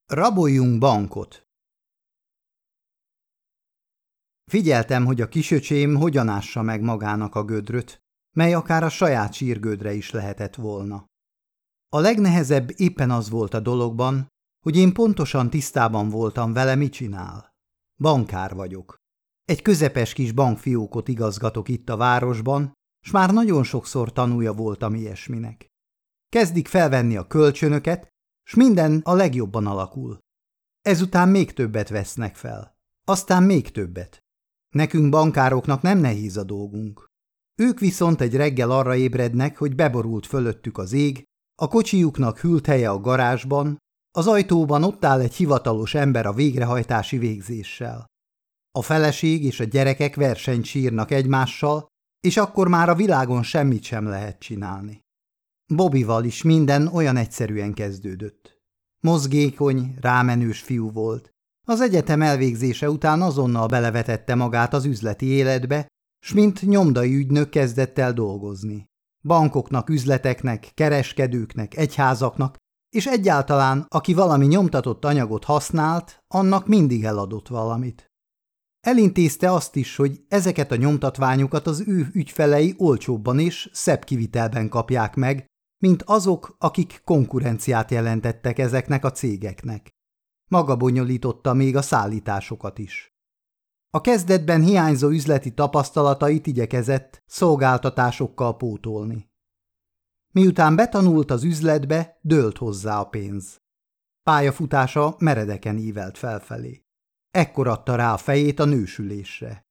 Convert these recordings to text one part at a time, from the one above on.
Raboljunk bankot! Figyeltem, hogy a kisöcsém hogyan ássa meg magának a gödröt, mely akár a saját sírgödre is lehetett volna. A legnehezebb éppen az volt a dologban, hogy én pontosan tisztában voltam vele, mit csinál. Bankár vagyok. Egy közepes kis bankfiókot igazgatok itt a városban, s már nagyon sokszor tanúja voltam ilyesminek. Kezdik felvenni a kölcsönöket, s minden a legjobban alakul. Ezután még többet vesznek fel. Aztán még többet. Nekünk bankároknak nem nehéz a dolgunk. Ők viszont egy reggel arra ébrednek, hogy beborult fölöttük az ég, a kocsijuknak hűlt helye a garázsban, az ajtóban ott áll egy hivatalos ember a végrehajtási végzéssel. A feleség és a gyerekek versenyt sírnak egymással, és akkor már a világon semmit sem lehet csinálni. Bobbyval is minden olyan egyszerűen kezdődött. Mozgékony, rámenős fiú volt. Az egyetem elvégzése után azonnal belevetette magát az üzleti életbe, s mint nyomdai ügynök kezdett el dolgozni. Bankoknak, üzleteknek, kereskedőknek, egyházaknak, és egyáltalán, aki valami nyomtatott anyagot használt, annak mindig eladott valamit. Elintézte azt is, hogy ezeket a nyomtatványokat az ő ügyfelei olcsóbban és szebb kivitelben kapják meg, mint azok, akik konkurenciát jelentettek ezeknek a cégeknek. Maga bonyolította még a szállításokat is. A kezdetben hiányzó üzleti tapasztalatait igyekezett szolgáltatásokkal pótolni. Miután betanult az üzletbe, dőlt hozzá a pénz. Pályafutása meredeken ívelt felfelé. Ekkor adta rá a fejét a nősülésre.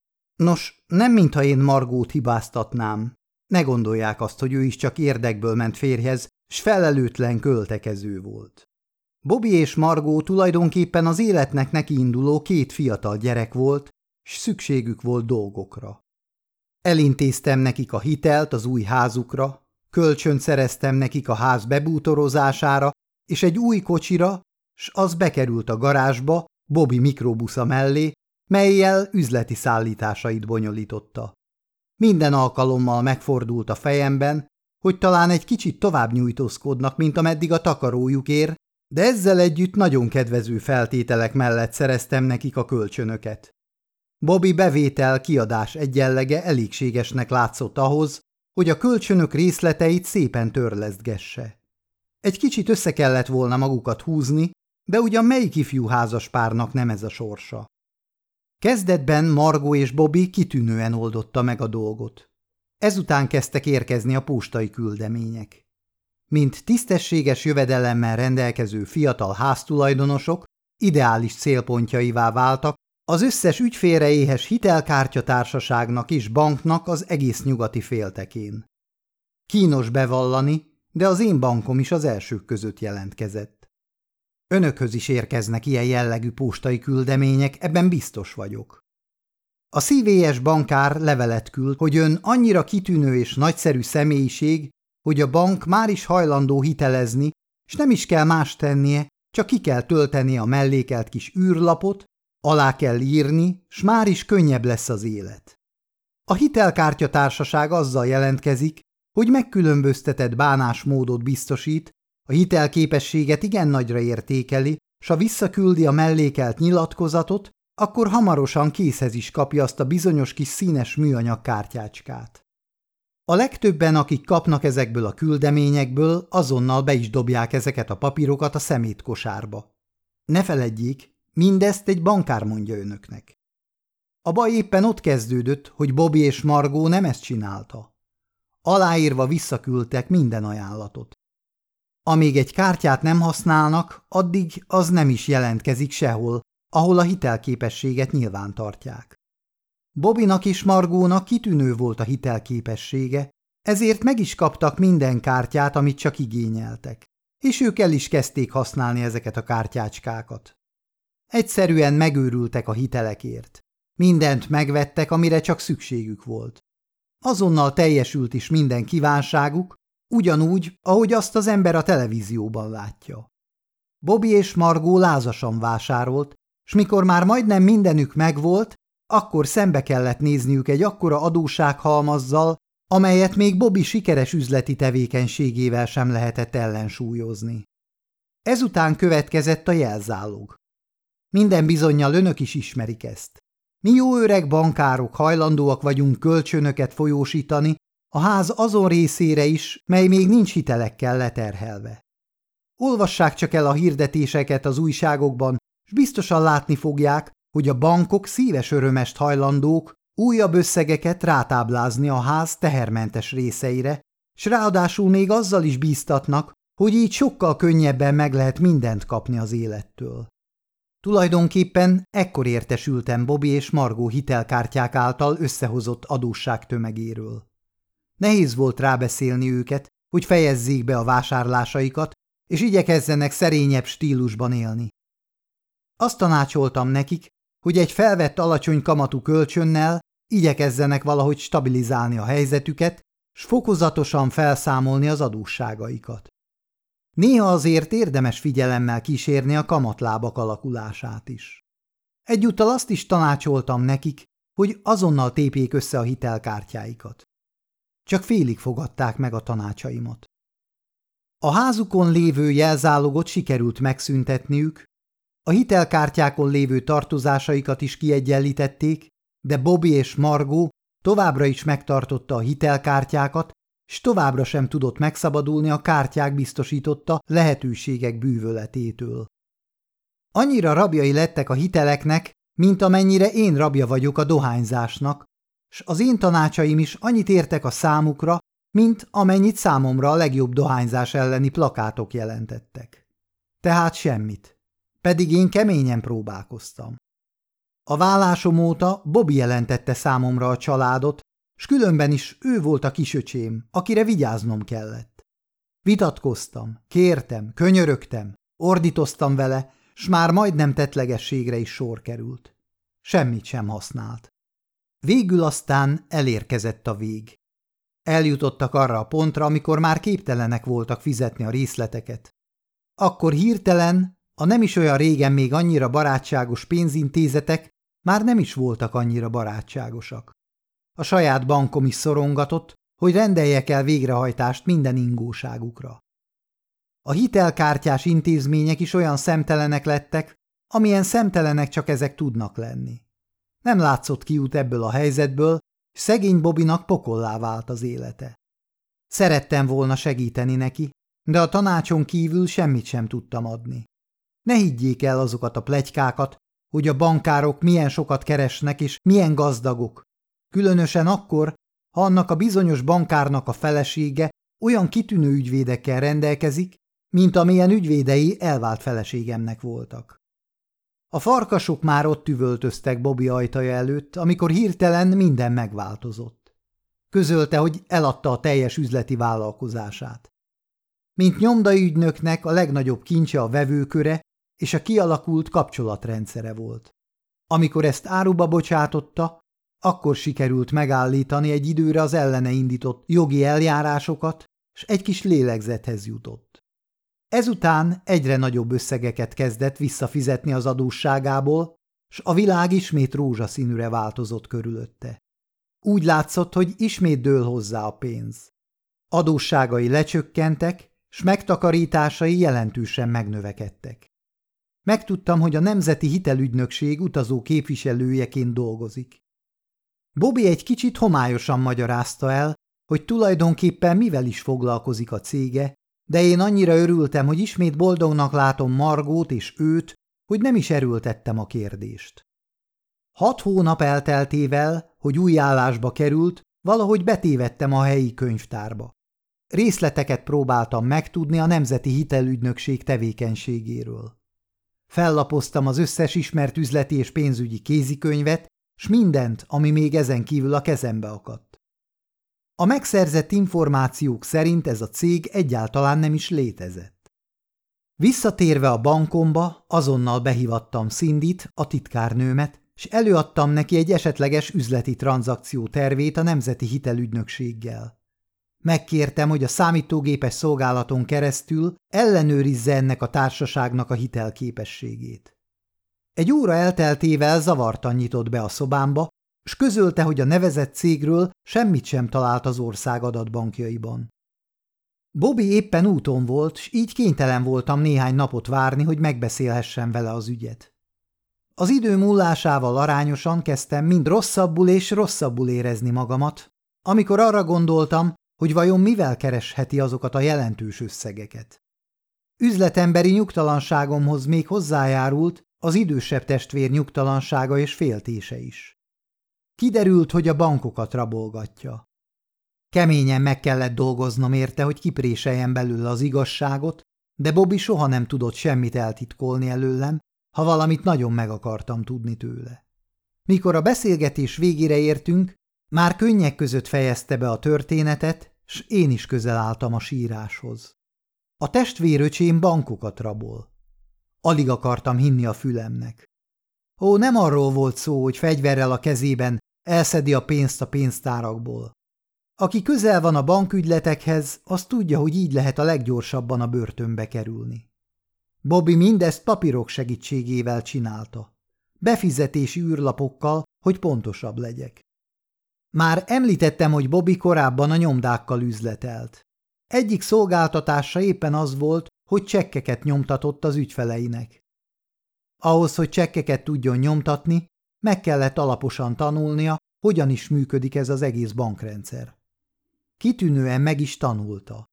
Nos, nem mintha én Margót hibáztatnám. Ne gondolják azt, hogy ő is csak érdekből ment férjhez, s felelőtlen költekező volt. Bobby és Margó tulajdonképpen az életnek nekiinduló két fiatal gyerek volt, s szükségük volt dolgokra. Elintéztem nekik a hitelt az új házukra, kölcsönt szereztem nekik a ház bebútorozására, és egy új kocsira, s az bekerült a garázsba Bobby mikrobusza mellé, mellyel üzleti szállításait bonyolította. Minden alkalommal megfordult a fejemben, hogy talán egy kicsit tovább nyújtózkodnak, mint ameddig a takarójuk ér, de ezzel együtt nagyon kedvező feltételek mellett szereztem nekik a kölcsönöket. Bobby bevétel-kiadás egyenlege elégségesnek látszott ahhoz, hogy a kölcsönök részleteit szépen törlesztgesse. Egy kicsit össze kellett volna magukat húzni, de ugyan melyik ifjú házaspárnak nem ez a sorsa. Kezdetben Margó és Bobby kitűnően oldotta meg a dolgot. Ezután kezdtek érkezni a postai küldemények. Mint tisztességes jövedelemmel rendelkező fiatal háztulajdonosok ideális célpontjaivá váltak az összes ügyfélre éhes hitelkártyatársaságnak és banknak az egész nyugati féltekén. Kínos bevallani, de az én bankom is az elsők között jelentkezett. Önökhöz is érkeznek ilyen jellegű postai küldemények, ebben biztos vagyok. A CVS bankár levelet küld, hogy ön annyira kitűnő és nagyszerű személyiség, hogy a bank már is hajlandó hitelezni, és nem is kell más tennie, csak ki kell tölteni a mellékelt kis űrlapot, alá kell írni, s már is könnyebb lesz az élet. A hitelkártyatársaság azzal jelentkezik, hogy megkülönböztetett bánásmódot biztosít, a hitelképességet igen nagyra értékeli, s ha visszaküldi a mellékelt nyilatkozatot, akkor hamarosan készhez is kapja azt a bizonyos kis színes műanyag kártyácskát. A legtöbben, akik kapnak ezekből a küldeményekből, azonnal be is dobják ezeket a papírokat a szemétkosárba. Ne feledjék, mindezt egy bankár mondja önöknek. A baj éppen ott kezdődött, hogy Bobby és Margó nem ezt csinálta. Aláírva visszaküldtek minden ajánlatot. Amíg egy kártyát nem használnak, addig az nem is jelentkezik sehol, ahol a hitelképességet nyilvántartják. Bobbynak és Margónak kitűnő volt a hitelképessége, ezért meg is kaptak minden kártyát, amit csak igényeltek, és ők el is kezdték használni ezeket a kártyácskákat. Egyszerűen megőrültek a hitelekért. Mindent megvettek, amire csak szükségük volt. Azonnal teljesült is minden kívánságuk, ugyanúgy, ahogy azt az ember a televízióban látja. Bobby és Margó lázasan vásárolt, s mikor már majdnem mindenük megvolt, akkor szembe kellett nézniük egy akkora adóssághalmazzal, amelyet még Bobby sikeres üzleti tevékenységével sem lehetett ellensúlyozni. Ezután következett a jelzálog. Minden bizonnyal önök is ismerik ezt. Mi jó öreg bankárok hajlandóak vagyunk kölcsönöket folyósítani a ház azon részére is, mely még nincs hitelekkel leterhelve. Olvassák csak el a hirdetéseket az újságokban, s biztosan látni fogják, hogy a bankok szíves örömest hajlandók újabb összegeket rátáblázni a ház tehermentes részeire, s ráadásul még azzal is bíztatnak, hogy így sokkal könnyebben meg lehet mindent kapni az élettől. Tulajdonképpen ekkor értesültem Bobby és Margó hitelkártyák által összehozott adósság tömegéről. Nehéz volt rábeszélni őket, hogy fejezzék be a vásárlásaikat, és igyekezzenek szerényebb stílusban élni. Azt tanácsoltam nekik, hogy egy felvett alacsony kamatú kölcsönnel igyekezzenek valahogy stabilizálni a helyzetüket, s fokozatosan felszámolni az adósságaikat. Néha azért érdemes figyelemmel kísérni a kamatlábak alakulását is. Egyúttal azt is tanácsoltam nekik, hogy azonnal tépjék össze a hitelkártyáikat. Csak félig fogadták meg a tanácsaimat. A házukon lévő jelzálogot sikerült megszüntetniük, a hitelkártyákon lévő tartozásaikat is kiegyenlítették, de Bobby és Margó továbbra is megtartotta a hitelkártyákat, s továbbra sem tudott megszabadulni a kártyák biztosította lehetőségek bűvöletétől. Annyira rabjai lettek a hiteleknek, mint amennyire én rabja vagyok a dohányzásnak, s az én tanácsaim is annyit értek a számukra, mint amennyit számomra a legjobb dohányzás elleni plakátok jelentettek. Tehát semmit. Pedig én keményen próbálkoztam. A vállásom óta Bobby jelentette számomra a családot, s különben is ő volt a kisöcsém, akire vigyáznom kellett. Vitatkoztam, kértem, könyörögtem, ordítoztam vele, s már majdnem tettlegességre is sor került. Semmit sem használt. Végül aztán elérkezett a vég. Eljutottak arra a pontra, amikor már képtelenek voltak fizetni a részleteket. Akkor hirtelen a nem is olyan régen még annyira barátságos pénzintézetek már nem is voltak annyira barátságosak. A saját bankom is szorongatott, hogy rendeljek el végrehajtást minden ingóságukra. A hitelkártyás intézmények is olyan szemtelenek lettek, amilyen szemtelenek csak ezek tudnak lenni. Nem látszott kiút ebből a helyzetből, és szegény Bobbynak pokollá vált az élete. Szerettem volna segíteni neki, de a tanácson kívül semmit sem tudtam adni. Ne higgyék el azokat a pletykákat, hogy a bankárok milyen sokat keresnek és milyen gazdagok, különösen akkor, ha annak a bizonyos bankárnak a felesége olyan kitűnő ügyvédekkel rendelkezik, mint amilyen ügyvédei elvált feleségemnek voltak. A farkasok már ott üvöltöztek Bobby ajtaja előtt, amikor hirtelen minden megváltozott. Közölte, hogy eladta a teljes üzleti vállalkozását. Mint nyomdaügynöknek a legnagyobb kincse a vevőköre és a kialakult kapcsolatrendszere volt. Amikor ezt áruba bocsátotta, akkor sikerült megállítani egy időre az ellene indított jogi eljárásokat, s egy kis lélegzethez jutott. Ezután egyre nagyobb összegeket kezdett visszafizetni az adósságából, s a világ ismét rózsaszínűre változott körülötte. Úgy látszott, hogy ismét dől hozzá a pénz. Adósságai lecsökkentek, s megtakarításai jelentősen megnövekedtek. Megtudtam, hogy a Nemzeti Hitelügynökség utazó képviselőjeként dolgozik. Bobby egy kicsit homályosan magyarázta el, hogy tulajdonképpen mivel is foglalkozik a cége, de én annyira örültem, hogy ismét boldognak látom Margót és őt, hogy nem is erőltettem a kérdést. 6 hónap elteltével, hogy új állásba került, valahogy betévedtem a helyi könyvtárba. Részleteket próbáltam megtudni a Nemzeti Hitelügynökség tevékenységéről. Fellapoztam az összes ismert üzleti és pénzügyi kézikönyvet, s mindent, ami még ezen kívül a kezembe akadt. A megszerzett információk szerint ez a cég egyáltalán nem is létezett. Visszatérve a bankomba, azonnal behívattam Cindyt, a titkárnőmet, és előadtam neki egy esetleges üzleti tranzakció tervét a Nemzeti Hitelügynökséggel. Megkértem, hogy a számítógépes szolgálaton keresztül ellenőrizze ennek a társaságnak a hitelképességét. Egy óra elteltével zavartan nyitott be a szobámba, s közölte, hogy a nevezett cégről semmit sem talált az ország adatbankjaiban. Bobby éppen úton volt, s így kénytelen voltam néhány napot várni, hogy megbeszélhessem vele az ügyet. Az idő múlásával arányosan kezdtem mind rosszabbul és rosszabbul érezni magamat, amikor arra gondoltam, hogy vajon mivel keresheti azokat a jelentős összegeket. Üzletemberi nyugtalanságomhoz még hozzájárult az idősebb testvér nyugtalansága és féltése is. Kiderült, hogy a bankokat rabolgatja. Keményen meg kellett dolgoznom érte, hogy kipréseljem belőle az igazságot, de Bobby soha nem tudott semmit eltitkolni előlem, ha valamit nagyon meg akartam tudni tőle. Mikor a beszélgetés végére értünk, már könnyek között fejezte be a történetet, s én is közel álltam a síráshoz. A testvéröcsém bankokat rabol. Alig akartam hinni a fülemnek. Ó, nem arról volt szó, hogy fegyverrel a kezében elszedi a pénzt a pénztárakból. Aki közel van a bankügyletekhez, az tudja, hogy így lehet a leggyorsabban a börtönbe kerülni. Bobby mindezt papírok segítségével csinálta. Befizetési űrlapokkal, hogy pontosabb legyek. Már említettem, hogy Bobby korábban a nyomdákkal üzletelt. Egyik szolgáltatása éppen az volt, hogy csekkeket nyomtatott az ügyfeleinek. Ahhoz, hogy csekkeket tudjon nyomtatni, meg kellett alaposan tanulnia, hogyan is működik ez az egész bankrendszer. Kitűnően meg is tanulta.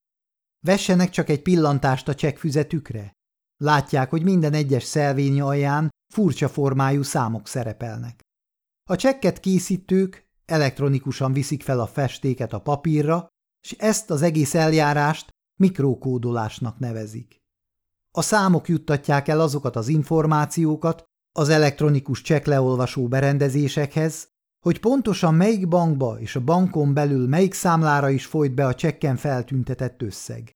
Vessenek csak egy pillantást a csekkfüzetükre. Látják, hogy minden egyes szelvény alján furcsa formájú számok szerepelnek. A csekket készítők elektronikusan viszik fel a festéket a papírra, és ezt az egész eljárást mikrokódolásnak nevezik. A számok juttatják el azokat az információkat az elektronikus csekkleolvasó berendezésekhez, hogy pontosan melyik bankba és a bankon belül melyik számlára is folyt be a csekken feltüntetett összeg.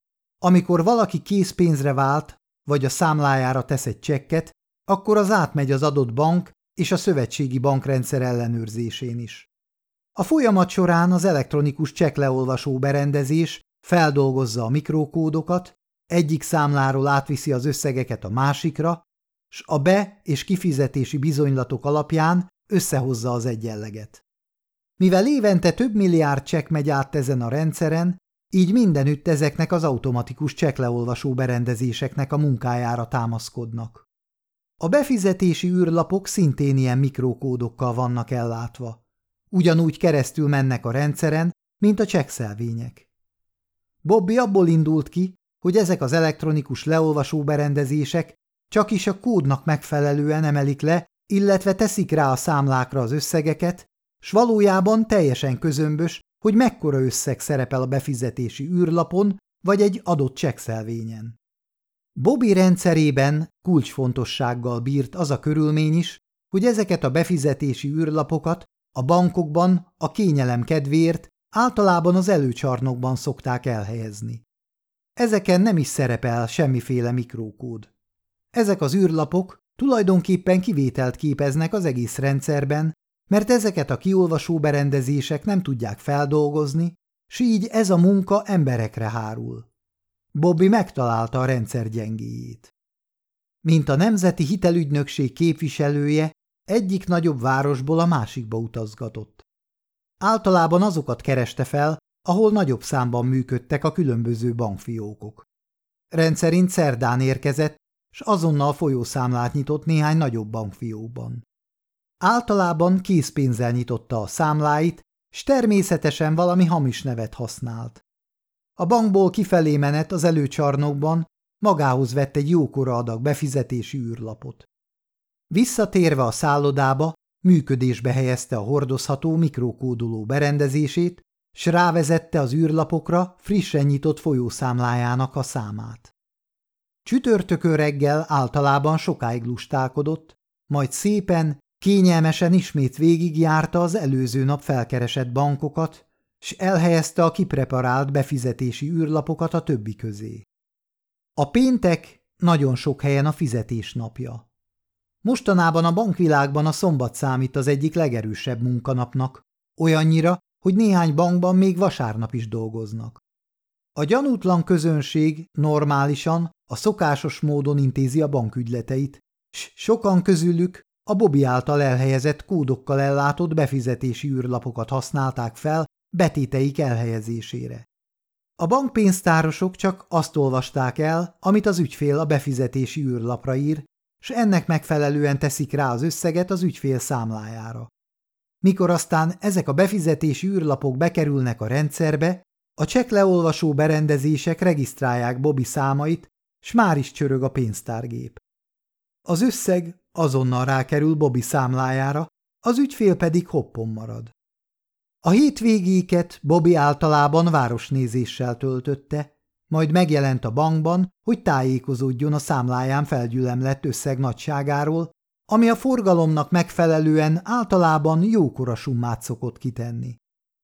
Amikor valaki készpénzre vált, vagy a számlájára tesz egy csekket, akkor az átmegy az adott bank és a szövetségi bankrendszer ellenőrzésén is. A folyamat során az elektronikus csekkleolvasó berendezés feldolgozza a mikrokódokat, egyik számláról átviszi az összegeket a másikra, s a be- és kifizetési bizonylatok alapján összehozza az egyenleget. Mivel évente több milliárd csekk megy át ezen a rendszeren, így mindenütt ezeknek az automatikus csekkleolvasó berendezéseknek a munkájára támaszkodnak. A befizetési űrlapok szintén ilyen mikrokódokkal vannak ellátva. Ugyanúgy keresztül mennek a rendszeren, mint a csekkszelvények. Bobby abból indult ki, hogy ezek az elektronikus leolvasó berendezések csak is a kódnak megfelelően emelik le, illetve teszik rá a számlákra az összegeket, s valójában teljesen közömbös, hogy mekkora összeg szerepel a befizetési űrlapon vagy egy adott csekkszelvényen. Bobby rendszerében kulcsfontossággal bírt az a körülmény is, hogy ezeket a befizetési űrlapokat a bankokban a kényelem kedvéért általában az előcsarnokban szokták elhelyezni. Ezeken nem is szerepel semmiféle mikrokód. Ezek az űrlapok tulajdonképpen kivételt képeznek az egész rendszerben, mert ezeket a kiolvasó berendezések nem tudják feldolgozni, s így ez a munka emberekre hárul. Bobby megtalálta a rendszer gyengéjét. Mint a Nemzeti Hitelügynökség képviselője, egyik nagyobb városból a másikba utazgatott. Általában azokat kereste fel, ahol nagyobb számban működtek a különböző bankfiókok. Rendszerint szerdán érkezett, s azonnal folyószámlát nyitott néhány nagyobb bankfiókban. Általában készpénzzel nyitotta a számláit, s természetesen valami hamis nevet használt. A bankból kifelé menet az előcsarnokban magához vett egy jókora adag befizetési űrlapot. Visszatérve a szállodába, működésbe helyezte a hordozható mikrokódoló berendezését, s rávezette az űrlapokra frissen nyitott folyószámlájának a számát. Csütörtökön reggel általában sokáig lustálkodott, majd szépen, kényelmesen ismét végigjárta az előző nap felkeresett bankokat, s elhelyezte a kipreparált befizetési űrlapokat a többi közé. A péntek nagyon sok helyen a fizetés napja. Mostanában a bankvilágban a szombat számít az egyik legerősebb munkanapnak, olyannyira, hogy néhány bankban még vasárnap is dolgoznak. A gyanútlan közönség normálisan, a szokásos módon intézi a bankügyleteit, s sokan közülük a Bobby által elhelyezett kódokkal ellátott befizetési űrlapokat használták fel betéteik elhelyezésére. A bankpénztárosok csak azt olvasták el, amit az ügyfél a befizetési űrlapra ír, s ennek megfelelően teszik rá az összeget az ügyfél számlájára. Mikor aztán ezek a befizetési űrlapok bekerülnek a rendszerbe, a csekkleolvasó berendezések regisztrálják Bobby számait, s már is csörög a pénztárgép. Az összeg azonnal rákerül Bobby számlájára, az ügyfél pedig hoppon marad. A hétvégéket Bobby általában városnézéssel töltötte, majd megjelent a bankban, hogy tájékozódjon a számláján felgyülemlett összeg nagyságáról, ami a forgalomnak megfelelően általában jókora summát szokott kitenni.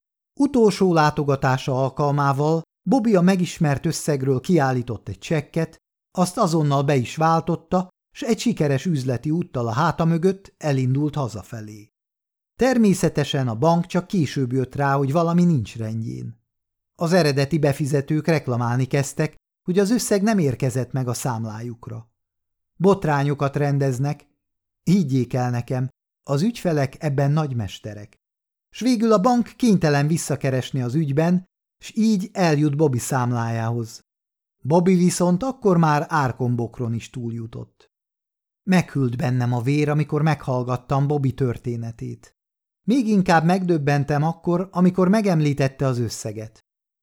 Utolsó látogatása alkalmával Bobby a megismert összegről kiállított egy csekket, azt azonnal be is váltotta, s egy sikeres üzleti úttal a háta mögött elindult hazafelé. Természetesen a bank csak később jött rá, hogy valami nincs rendjén. Az eredeti befizetők reklamálni kezdtek, hogy az összeg nem érkezett meg a számlájukra. Botrányokat rendeznek, higgyék el nekem, az ügyfelek ebben nagymesterek. S végül a bank kénytelen visszakeresni az ügyben, s így eljut Bobby számlájához. Bobby viszont akkor már árkombokron is túljutott. Meghűlt bennem a vér, amikor meghallgattam Bobby történetét. Még inkább megdöbbentem akkor, amikor megemlítette az összeget.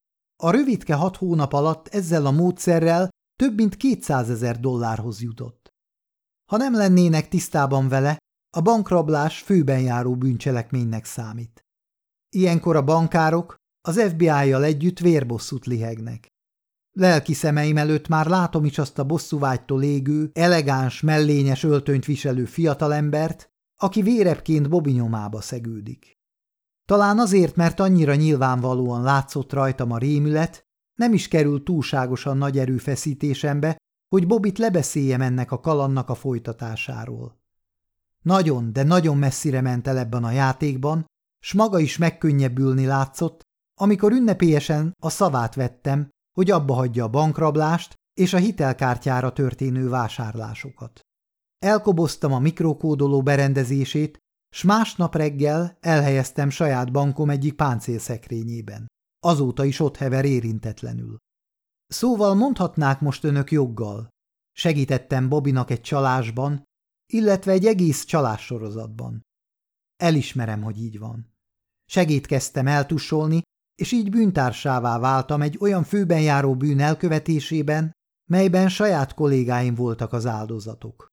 A rövidke 6 hónap alatt ezzel a módszerrel több mint $200,000 jutott. Ha nem lennének tisztában vele, a bankrablás főben járó bűncselekménynek számít. Ilyenkor a bankárok az FBI-jal együtt vérbosszút lihegnek. Lelki szemeim előtt már látom is azt a bosszúvágytól égő, elegáns, mellényes öltönyt viselő fiatalembert, aki vérebként Bobby nyomába szegődik. Talán azért, mert annyira nyilvánvalóan látszott rajtam a rémület, nem is került túlságosan nagy erőfeszítésembe, hogy Bobbyt lebeszéljem ennek a kalandnak a folytatásáról. Nagyon, de nagyon messzire ment el ebben a játékban, s maga is megkönnyebbülni látszott, amikor ünnepélyesen a szavát vettem, hogy abba hagyja a bankrablást és a hitelkártyára történő vásárlásokat. Elkoboztam a mikrokódoló berendezését, s másnap reggel elhelyeztem saját bankom egyik páncélszekrényében. Azóta is ott hever érintetlenül. Szóval mondhatnák most önök joggal. Segítettem Bobbynak egy csalásban, illetve egy egész csalássorozatban. Elismerem, hogy így van. Segítkeztem eltussolni, és így bűntársává váltam egy olyan főben járó bűn elkövetésében, melyben saját kollégáim voltak az áldozatok.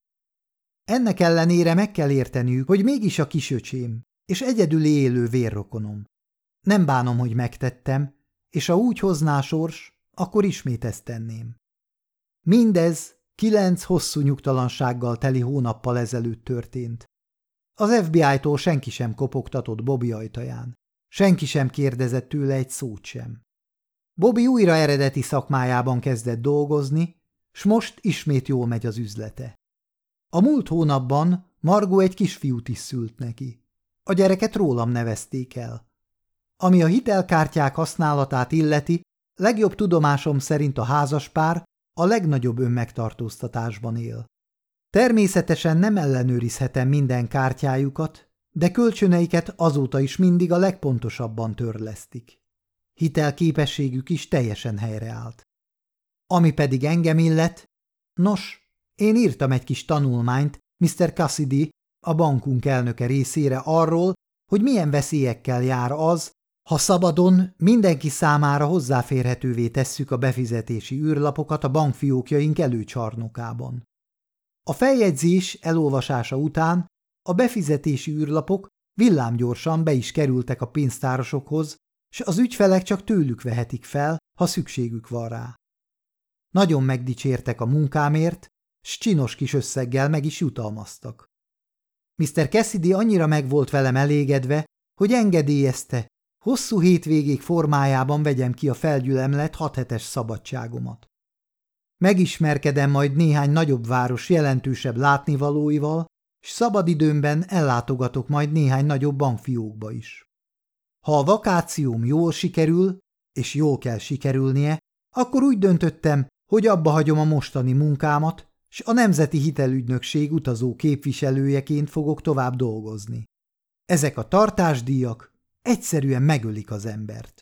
Ennek ellenére meg kell érteniük, hogy mégis a kisöcsém, és egyedül élő vérrokonom. Nem bánom, hogy megtettem, és ha úgy hozná a sors, akkor ismét ezt tenném. Mindez 9 hosszú nyugtalansággal teli hónappal ezelőtt történt. Az FBI-tól senki sem kopogtatott Bobby ajtaján. Senki sem kérdezett tőle egy szót sem. Bobby újra eredeti szakmájában kezdett dolgozni, s most ismét jól megy az üzlete. A múlt hónapban Margó egy kisfiút is szült neki. A gyereket rólam nevezték el. Ami a hitelkártyák használatát illeti, legjobb tudomásom szerint a házaspár a legnagyobb önmegtartóztatásban él. Természetesen nem ellenőrizhetem minden kártyájukat, de kölcsöneiket azóta is mindig a legpontosabban törlesztik. Hitelképességük is teljesen helyreállt. Ami pedig engem illet, nos, én írtam egy kis tanulmányt Mr. Cassidy, a bankunk elnöke részére arról, hogy milyen veszélyekkel jár az, ha szabadon mindenki számára hozzáférhetővé tesszük a befizetési űrlapokat a bankfiókjaink előcsarnokában. A feljegyzés elolvasása után a befizetési űrlapok villámgyorsan be is kerültek a pénztárosokhoz, s az ügyfelek csak tőlük vehetik fel, ha szükségük van rá. Nagyon megdicsértek a munkámért, s csinos kis összeggel meg is jutalmaztak. Mr. Cassidy annyira meg volt velem elégedve, hogy engedélyezte, hosszú hétvégék formájában vegyem ki a felgyülemlett 6 hetes szabadságomat. Megismerkedem majd néhány nagyobb város jelentősebb látnivalóival, s szabadidőmben ellátogatok majd néhány nagyobb bankfiókba is. Ha a vakációm jól sikerül, és jól kell sikerülnie, akkor úgy döntöttem, hogy abba hagyom a mostani munkámat, s a Nemzeti Hitelügynökség utazó képviselőjeként fogok tovább dolgozni. Ezek a tartásdíjak egyszerűen megölik az embert.